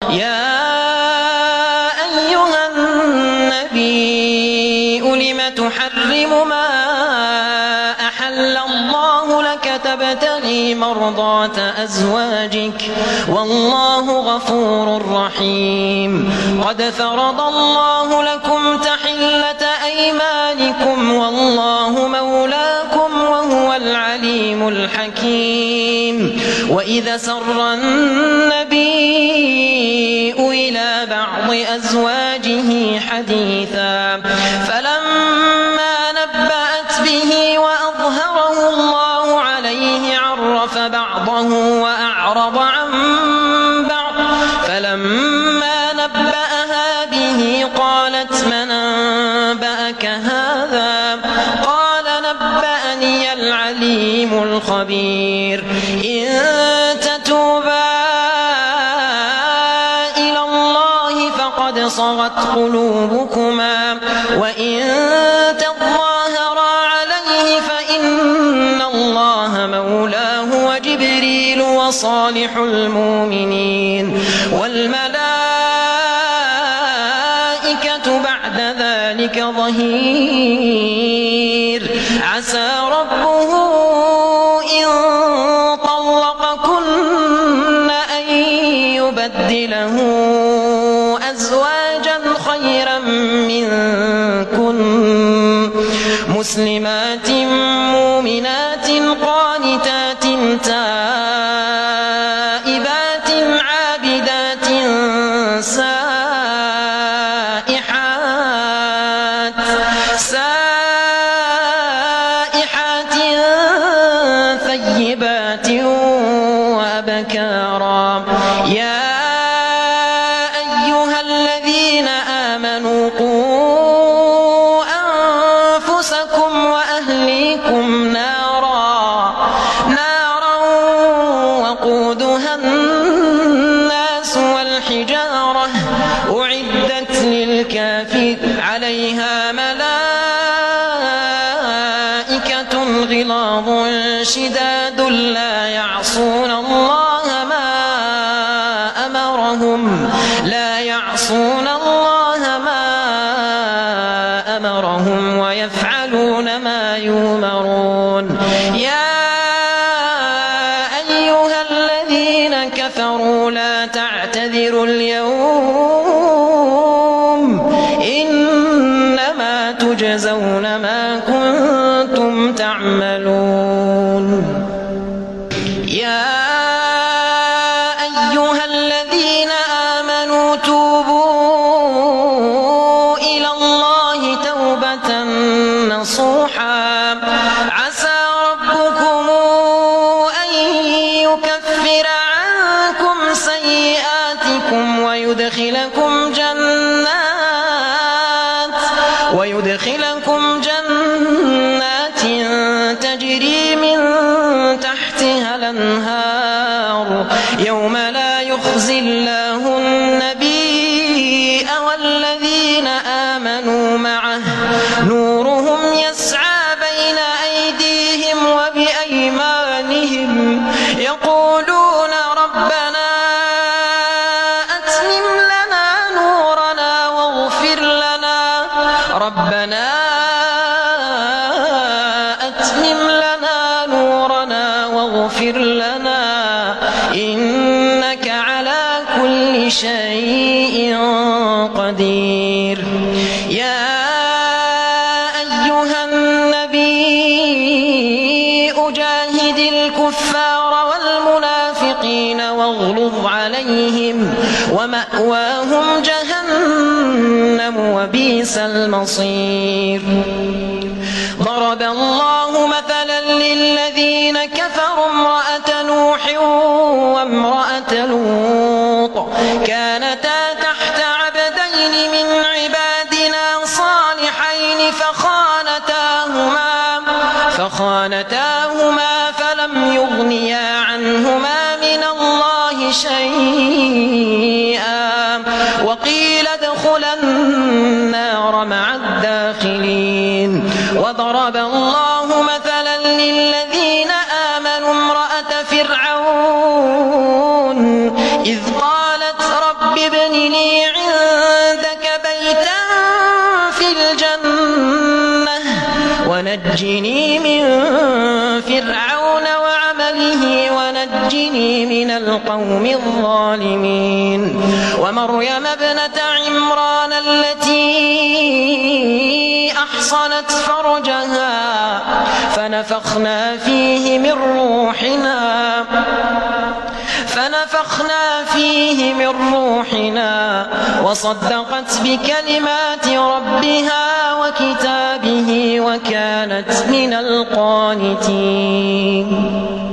يا أيها النبي لم تحرم ما أحل الله لك تبتغي مرضات أزواجك والله غفور رحيم قد فرض الله لكم تحلة أيمانكم والله مولاكم وهو العليم الحكيم وإذا سر النبي إلى بعض أزواجه حديثا فلما نبأت به وأظهره الله عليه عرف بعضه وأعرض عن بعض فلما نبأها به قالت من أنبأك هذا قال نبأني العليم الخبير إن تتوبا إلى الله فقد صغت قلوبكما وإن تظاهرا عليه فإن الله مولاه وجبريل وصالح المؤمنين والملائكة بعد ذلك ظهير عسى ربه إن طلقكن أن يبدله أزواجا خيرا منكن مسلمات مؤمنات قانتات تائبات عابدات سائحات ثيبات وأبكارا يا أيها الذين آمنوا قوا أنفسكم وأهليكم نارا وقودها الناس والحجارة أعدت للكافرين عليها ملائكة غلاظ شداد لا يعصون الله ما أمرهم ويفعلون ما يؤمرون يا أيها الذين كفروا لا تعتذروا اليوم إنما تجزون ما كنتم تعملون يا أيها الذين آمنوا توبوا إلى الله توبة نصوحا عسى ربكم أن يكفر عنكم سيئاتكم ويدخلكم جنات تجري من تحتها الأنهار يوم لا يخزي الله النبي والذين آمنوا معه نورهم يسعى بين أيديهم وبأيمانهم يقولون ربنا أتمم لنا نورنا واغفر لنا إنك على كل شيء قدير يا أيها النبي أجاهد الكفار والمنافقين واغلظ عليهم ومأواهم جهنم وبئس المصير ضرب الله مثلا للذين كفروا امرأة نوح وامرأة لوط كانتا تحت عبدين من عبادنا صالحين فخانتاهما فلم يغنيا عنهما من الله شيئا وقيل ادخلا النار مع الداخلين وضرب الله مثلا للذين آمنوا امرأة فرعون إذ قالت رب ابن لي عندك بيتا في الجنة ونجني من فرعون وعمله ونجني من القوم الظالمين ومريم ابنة عمران التي أحصنت فرجها فنفخنا فيه من روحنا وصدقت بكلمات ربها وكتابه وكانت من القانتين.